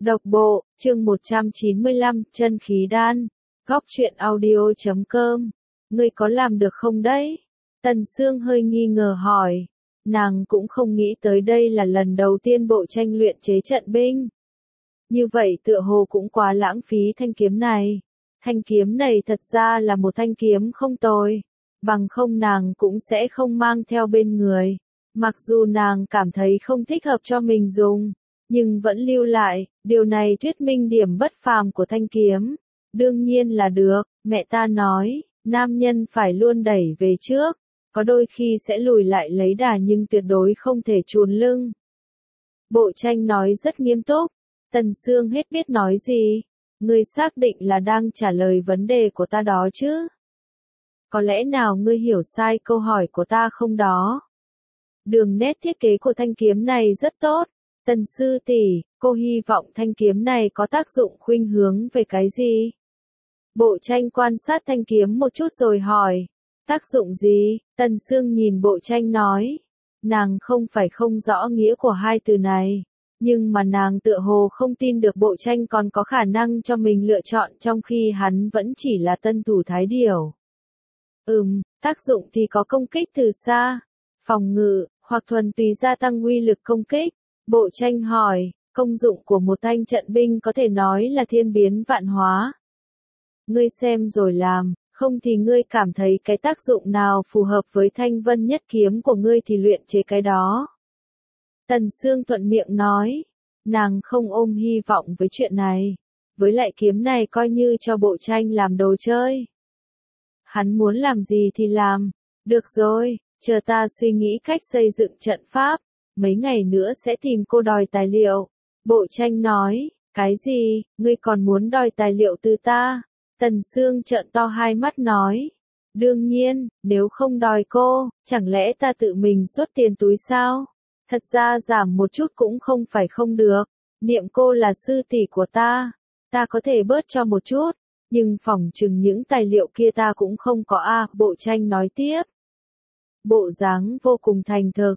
Độc bộ, chương 195, chân khí đan. Góc truyện audio.com. Ngươi có làm được không đấy? Tần Sương hơi nghi ngờ hỏi. Nàng cũng không nghĩ tới đây là lần đầu tiên Bộ Tranh luyện chế trận binh. Như vậy tựa hồ cũng quá lãng phí thanh kiếm này. Thanh kiếm này thật ra là một thanh kiếm không tồi. Bằng không nàng cũng sẽ không mang theo bên người. Mặc dù nàng cảm thấy không thích hợp cho mình dùng, nhưng vẫn lưu lại, điều này thuyết minh điểm bất phàm của thanh kiếm. Đương nhiên là được, mẹ ta nói, nam nhân phải luôn đẩy về trước, có đôi khi sẽ lùi lại lấy đà nhưng tuyệt đối không thể chùn lưng. Bộ Tranh nói rất nghiêm túc, Tần Sương hết biết nói gì, ngươi xác định là đang trả lời vấn đề của ta đó chứ? Có lẽ nào ngươi hiểu sai câu hỏi của ta không đó? Đường nét thiết kế của thanh kiếm này rất tốt. Tần sư tỷ, cô hy vọng thanh kiếm này có tác dụng khuynh hướng về cái gì? Bộ Tranh quan sát thanh kiếm một chút rồi hỏi. Tác dụng gì? Tần Sương nhìn Bộ Tranh nói. Nàng không phải không rõ nghĩa của hai từ này. Nhưng mà nàng tựa hồ không tin được Bộ Tranh còn có khả năng cho mình lựa chọn trong khi hắn vẫn chỉ là tân thủ thái điểu. Tác dụng thì có công kích từ xa, phòng ngự, hoặc thuần túy gia tăng uy lực công kích. Bộ Tranh hỏi, công dụng của một thanh trận binh có thể nói là thiên biến vạn hóa. Ngươi xem rồi làm, không thì ngươi cảm thấy cái tác dụng nào phù hợp với thanh vân nhất kiếm của ngươi thì luyện chế cái đó. Tần Sương thuận miệng nói, nàng không ôm hy vọng với chuyện này. Với lại kiếm này coi như cho Bộ Tranh làm đồ chơi. Hắn muốn làm gì thì làm. Được rồi, chờ ta suy nghĩ cách xây dựng trận pháp. Mấy ngày nữa sẽ tìm cô đòi tài liệu. Bộ Tranh nói, cái gì, ngươi còn muốn đòi tài liệu từ ta? Tần Sương trợn to hai mắt nói. Đương nhiên, nếu không đòi cô, chẳng lẽ ta tự mình xuất tiền túi sao? Thật ra giảm một chút cũng không phải không được. Niệm cô là sư tỷ của ta có thể bớt cho một chút. Nhưng phỏng chừng những tài liệu kia ta cũng không có a. Bộ Tranh nói tiếp. Bộ dáng vô cùng thành thực.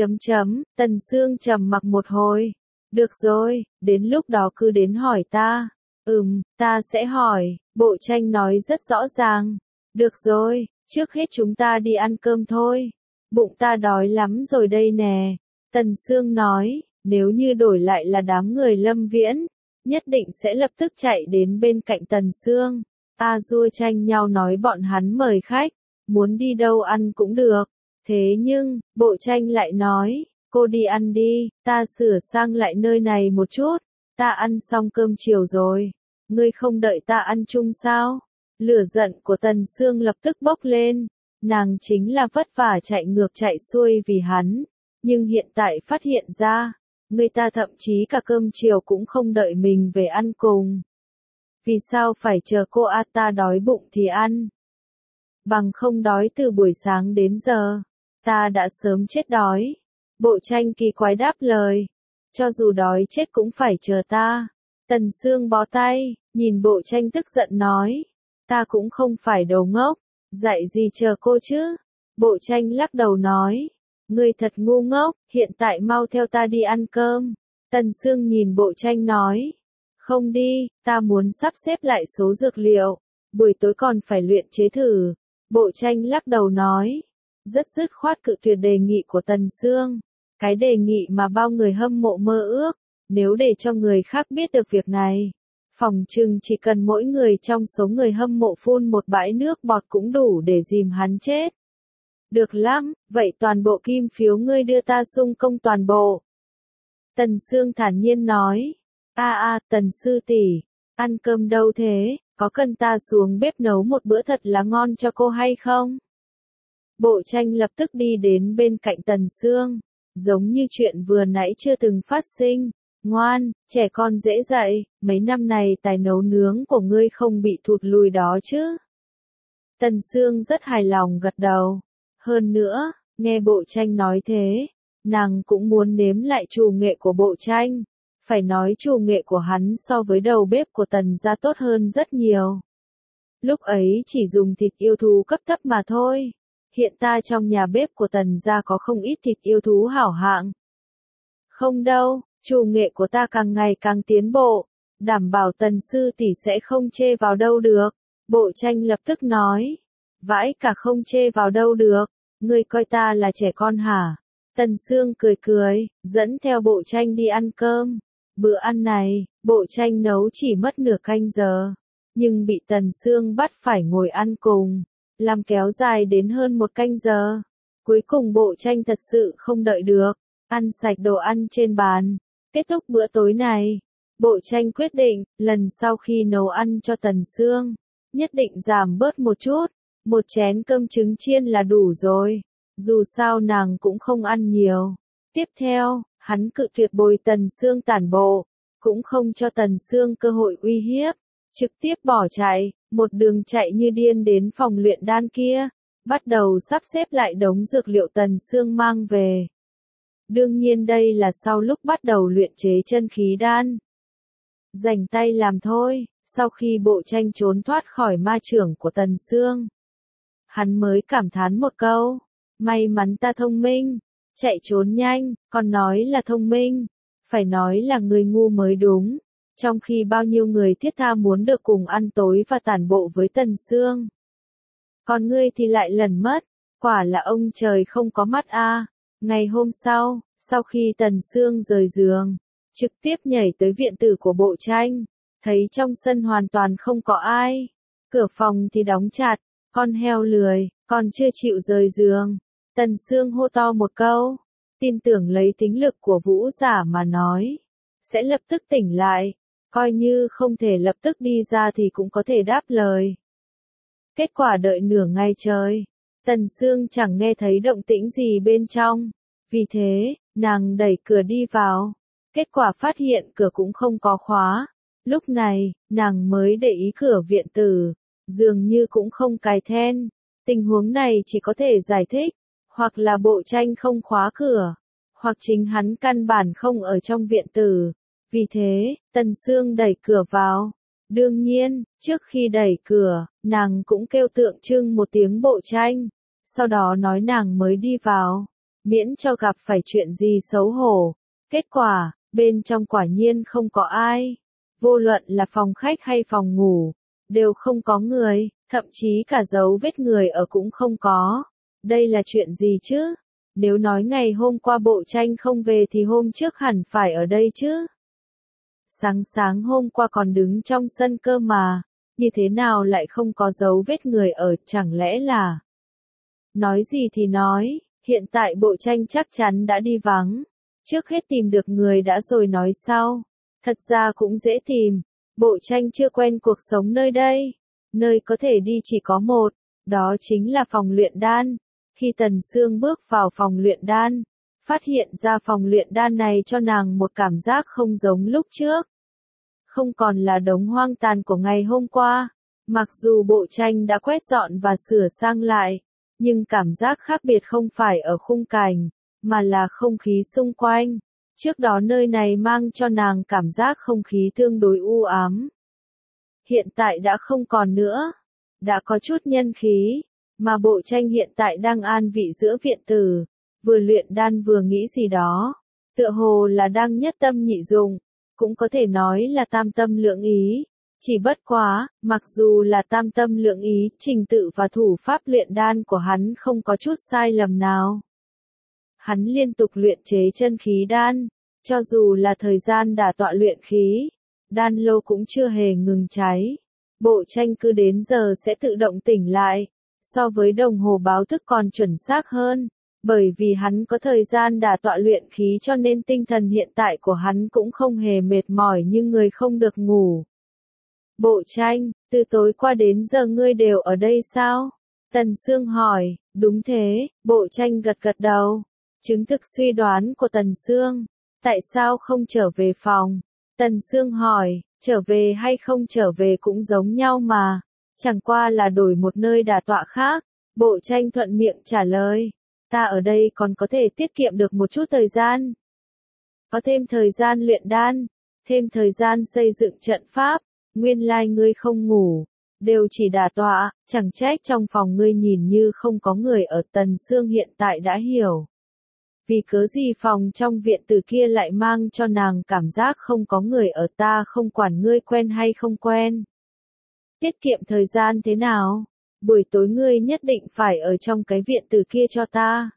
Tần Sương trầm mặc một hồi. Được rồi, đến lúc đó cứ đến hỏi ta. Ta sẽ hỏi. Bộ Tranh nói rất rõ ràng. Được rồi, trước hết chúng ta đi ăn cơm thôi. Bụng ta đói lắm rồi đây nè. Tần Sương nói, nếu như đổi lại là đám người Lâm Viễn, nhất định sẽ lập tức chạy đến bên cạnh Tần Sương. Dua tranh nhau nói bọn hắn mời khách, muốn đi đâu ăn cũng được. Thế nhưng, Bộ Tranh lại nói, cô đi ăn đi, ta sửa sang lại nơi này một chút, ta ăn xong cơm chiều rồi. Ngươi không đợi ta ăn chung sao? Lửa giận của Tần Sương lập tức bốc lên, nàng chính là vất vả chạy ngược chạy xuôi vì hắn, nhưng hiện tại phát hiện ra, người ta thậm chí cả cơm chiều cũng không đợi mình về ăn cùng. Vì sao phải chờ cô ta đói bụng thì ăn? Bằng không đói từ buổi sáng đến giờ, ta đã sớm chết đói. Bộ Tranh kỳ quái đáp lời. Cho dù đói chết cũng phải chờ ta. Tần Sương bó tay, nhìn Bộ Tranh tức giận nói. Ta cũng không phải đồ ngốc, dạy gì chờ cô chứ? Bộ Tranh lắc đầu nói. Ngươi thật ngu ngốc, hiện tại mau theo ta đi ăn cơm. Tần Sương nhìn Bộ Tranh nói. Không đi, ta muốn sắp xếp lại số dược liệu. Buổi tối còn phải luyện chế thử. Bộ Tranh lắc đầu nói. Rất dứt khoát cự tuyệt đề nghị của Tần Sương. Cái đề nghị mà bao người hâm mộ mơ ước. Nếu để cho người khác biết được việc này, phỏng chừng chỉ cần mỗi người trong số người hâm mộ phun một bãi nước bọt cũng đủ để dìm hắn chết. Được lắm, vậy toàn bộ kim phiếu ngươi đưa ta xung công toàn bộ. Tần Sương thản nhiên nói. Tần sư tỷ, ăn cơm đâu thế, có cần ta xuống bếp nấu một bữa thật là ngon cho cô hay không? Bộ Tranh lập tức đi đến bên cạnh Tần Sương, giống như chuyện vừa nãy chưa từng phát sinh. Ngoan, trẻ con dễ dạy, mấy năm này tài nấu nướng của ngươi không bị thụt lùi đó chứ? Tần Sương rất hài lòng gật đầu. Hơn nữa, nghe Bộ Tranh nói thế, nàng cũng muốn nếm lại trù nghệ của Bộ Tranh. Phải nói trù nghệ của hắn so với đầu bếp của Tần gia tốt hơn rất nhiều. Lúc ấy chỉ dùng thịt yêu thú cấp thấp mà thôi. Hiện tại trong nhà bếp của Tần gia có không ít thịt yêu thú hảo hạng. Không đâu, Chủ nghệ của ta càng ngày càng tiến bộ, đảm bảo Tần sư tỷ sẽ không chê vào đâu được. Bộ tranh lập tức nói. Vãi cả không chê vào đâu được, ngươi coi ta là trẻ con hả? Tần Sương cười cười, dẫn theo bộ tranh đi ăn cơm. Bữa ăn này, bộ tranh nấu chỉ mất nửa canh giờ, nhưng bị Tần Sương bắt phải ngồi ăn cùng, làm kéo dài đến hơn một canh giờ. Cuối cùng bộ tranh thật sự không đợi được, ăn sạch đồ ăn trên bàn. Kết thúc bữa tối này, bộ tranh quyết định, lần sau khi nấu ăn cho Tần Sương, nhất định giảm bớt một chút, một chén cơm trứng chiên là đủ rồi, dù sao nàng cũng không ăn nhiều. Tiếp theo, hắn cự tuyệt bồi Tần Sương tản bộ, cũng không cho Tần Sương cơ hội uy hiếp, trực tiếp bỏ chạy, một đường chạy như điên đến phòng luyện đan kia, bắt đầu sắp xếp lại đống dược liệu Tần Sương mang về. Đương nhiên đây là sau lúc bắt đầu luyện chế chân khí đan. Rảnh tay làm thôi, sau khi bộ tranh trốn thoát khỏi ma chưởng của Tần Sương, hắn mới cảm thán một câu, may mắn ta thông minh, chạy trốn nhanh, còn nói là thông minh, phải nói là người ngu mới đúng, trong khi bao nhiêu người thiết tha muốn được cùng ăn tối và tản bộ với Tần Sương. Còn ngươi thì lại lẩn mất, quả là ông trời không có mắt a. Ngày hôm sau, sau khi Tần Sương rời giường, trực tiếp nhảy tới viện tử của bộ tranh, thấy trong sân hoàn toàn không có ai, cửa phòng thì đóng chặt, con heo lười, còn chưa chịu rời giường. Tần Sương hô to một câu, tin tưởng lấy tính lực của vũ giả mà nói, sẽ lập tức tỉnh lại, coi như không thể lập tức đi ra thì cũng có thể đáp lời. Kết quả đợi nửa ngày trời, Tần Sương chẳng nghe thấy động tĩnh gì bên trong, vì thế, nàng đẩy cửa đi vào, kết quả phát hiện cửa cũng không có khóa. Lúc này, nàng mới để ý cửa viện tử, dường như cũng không cài then. Tình huống này chỉ có thể giải thích, hoặc là bộ tranh không khóa cửa, hoặc chính hắn căn bản không ở trong viện tử. Vì thế, Tần Sương đẩy cửa vào. Đương nhiên, trước khi đẩy cửa, nàng cũng kêu tượng trưng một tiếng bộ tranh, sau đó nói nàng mới đi vào, miễn cho gặp phải chuyện gì xấu hổ. Kết quả, bên trong quả nhiên không có ai. Vô luận là phòng khách hay phòng ngủ, đều không có người, thậm chí cả dấu vết người ở cũng không có. Đây là chuyện gì chứ? Nếu nói ngày hôm qua bộ tranh không về thì hôm trước hẳn phải ở đây chứ? Sáng hôm qua còn đứng trong sân cơ mà, như thế nào lại không có dấu vết người ở, chẳng lẽ là... Nói gì thì nói, hiện tại bộ tranh chắc chắn đã đi vắng. Trước hết tìm được người đã rồi nói sau. Thật ra cũng dễ tìm, bộ tranh chưa quen cuộc sống nơi đây. Nơi có thể đi chỉ có một, đó chính là phòng luyện đan. Khi Tần Sương bước vào phòng luyện đan, phát hiện ra phòng luyện đan này cho nàng một cảm giác không giống lúc trước. Không còn là đống hoang tàn của ngày hôm qua. Mặc dù bộ tranh đã quét dọn và sửa sang lại, nhưng cảm giác khác biệt không phải ở khung cảnh, mà là không khí xung quanh. Trước đó nơi này mang cho nàng cảm giác không khí tương đối u ám. Hiện tại đã không còn nữa. Đã có chút nhân khí, mà bộ tranh hiện tại đang an vị giữa viện tử, vừa luyện đan vừa nghĩ gì đó. Tựa hồ là đang nhất tâm nhị dụng, cũng có thể nói là tam tâm lượng ý. Chỉ bất quá, mặc dù là tam tâm lượng ý, trình tự và thủ pháp luyện đan của hắn không có chút sai lầm nào. Hắn liên tục luyện chế chân khí đan, cho dù là thời gian đả tọa luyện khí, đan lô cũng chưa hề ngừng cháy. Bộ tranh cứ đến giờ sẽ tự động tỉnh lại, so với đồng hồ báo thức còn chuẩn xác hơn, bởi vì hắn có thời gian đả tọa luyện khí cho nên tinh thần hiện tại của hắn cũng không hề mệt mỏi như người không được ngủ. Bộ tranh, từ tối qua đến giờ ngươi đều ở đây sao? Tần Sương hỏi. Đúng thế, bộ tranh gật gật đầu. Chứng thực suy đoán của Tần Sương. Tại sao không trở về phòng? Tần Sương hỏi. Trở về hay không trở về cũng giống nhau mà. Chẳng qua là đổi một nơi đả tọa khác. Bộ tranh thuận miệng trả lời. Ta ở đây còn có thể tiết kiệm được một chút thời gian. Có thêm thời gian luyện đan, thêm thời gian xây dựng trận pháp. Nguyên lai ngươi không ngủ, đều chỉ đả tọa, chẳng trách trong phòng ngươi nhìn như không có người ở. Tần Sương hiện tại đã hiểu. Vì cớ gì phòng trong viện tử kia lại mang cho nàng cảm giác không có người ở, ta không quản ngươi quen hay không quen. Tiết kiệm thời gian thế nào? Buổi tối ngươi nhất định phải ở trong cái viện tử kia cho ta.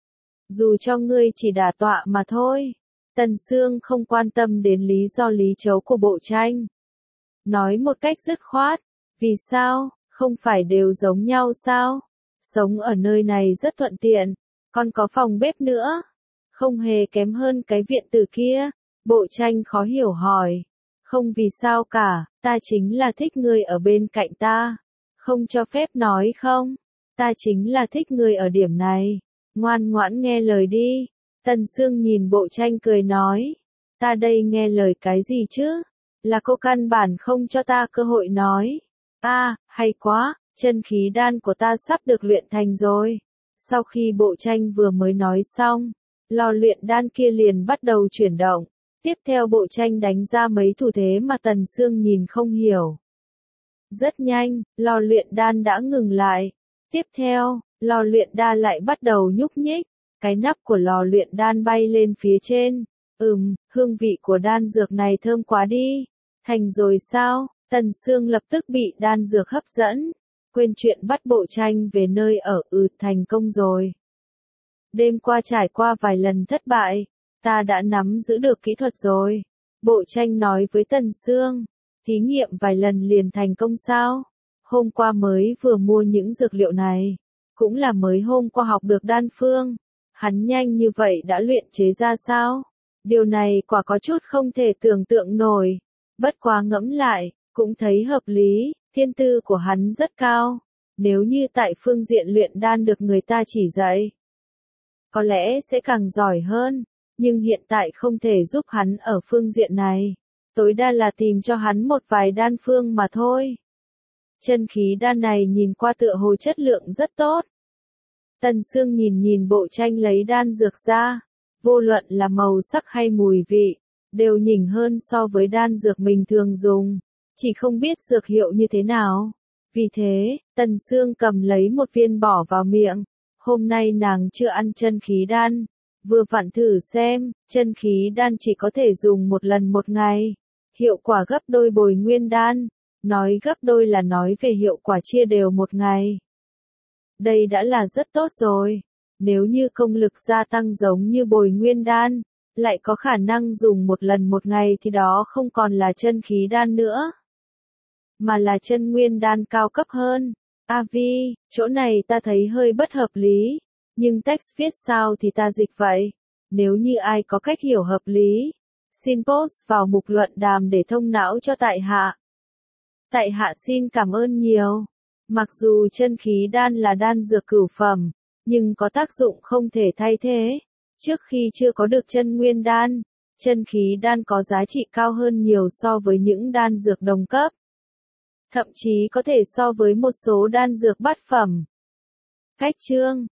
Dù cho ngươi chỉ đả tọa mà thôi. Tần Sương không quan tâm đến lý do lý chấu của Bộ Tranh. Nói một cách dứt khoát, vì sao, không phải đều giống nhau sao? Sống ở nơi này rất thuận tiện, còn có phòng bếp nữa. Không hề kém hơn cái viện tử kia. Bộ Tranh khó hiểu hỏi. Không vì sao cả, ta chính là thích ngươi ở bên cạnh ta. Không cho phép nói không? Ta chính là thích ngươi ở điểm này. Ngoan ngoãn nghe lời đi. Tần Sương nhìn Bộ Tranh cười nói. Ta đây nghe lời cái gì chứ? Là cô căn bản không cho ta cơ hội nói. Hay quá, chân khí đan của ta sắp được luyện thành rồi. Sau khi Bộ Tranh vừa mới nói xong, lò luyện đan kia liền bắt đầu chuyển động. Tiếp theo Bộ Tranh đánh ra mấy thủ thế mà Tần Sương nhìn không hiểu. Rất nhanh, lò luyện đan đã ngừng lại. Tiếp theo, lò luyện đan lại bắt đầu nhúc nhích. Cái nắp của lò luyện đan bay lên phía trên. Hương vị của đan dược này thơm quá đi. Thành rồi sao? Tần Sương lập tức bị đan dược hấp dẫn. Quên chuyện bắt Bộ Tranh về nơi ở, thành công rồi. Đêm qua trải qua vài lần thất bại, ta đã nắm giữ được kỹ thuật rồi. Bộ Tranh nói với Tần Sương, thí nghiệm vài lần liền thành công sao? Hôm qua mới vừa mua những dược liệu này, cũng là mới hôm qua học được đan phương. Hắn nhanh như vậy đã luyện chế ra sao? Điều này quả có chút không thể tưởng tượng nổi. Bất quá ngẫm lại, cũng thấy hợp lý, thiên tư của hắn rất cao. Nếu như tại phương diện luyện đan được người ta chỉ dạy, có lẽ sẽ càng giỏi hơn, nhưng hiện tại không thể giúp hắn ở phương diện này. Tối đa là tìm cho hắn một vài đan phương mà thôi. Chân khí đan này nhìn qua tựa hồ chất lượng rất tốt. Tần Sương nhìn Bộ Tranh lấy đan dược ra, vô luận là màu sắc hay mùi vị, đều nhỉnh hơn so với đan dược mình thường dùng, chỉ không biết dược hiệu như thế nào. Vì thế, Tần Sương cầm lấy một viên bỏ vào miệng. Hôm nay nàng chưa ăn chân khí đan, vừa vặn thử xem, chân khí đan chỉ có thể dùng một lần một ngày. Hiệu quả gấp đôi Bồi Nguyên đan. Nói gấp đôi là nói về hiệu quả chia đều một ngày. Đây đã là rất tốt rồi. Nếu như công lực gia tăng giống như Bồi Nguyên đan, lại có khả năng dùng một lần một ngày thì đó không còn là chân khí đan nữa, mà là chân nguyên đan cao cấp hơn. Vi, chỗ này ta thấy hơi bất hợp lý, nhưng text viết sao thì ta dịch vậy. Nếu như ai có cách hiểu hợp lý, xin post vào mục luận đàm để thông não cho tại hạ. Tại hạ xin cảm ơn nhiều. Mặc dù chân khí đan là đan dược cửu phẩm, nhưng có tác dụng không thể thay thế. Trước khi chưa có được chân nguyên đan, chân khí đan có giá trị cao hơn nhiều so với những đan dược đồng cấp. Thậm chí có thể so với một số đan dược bát phẩm. Khách chương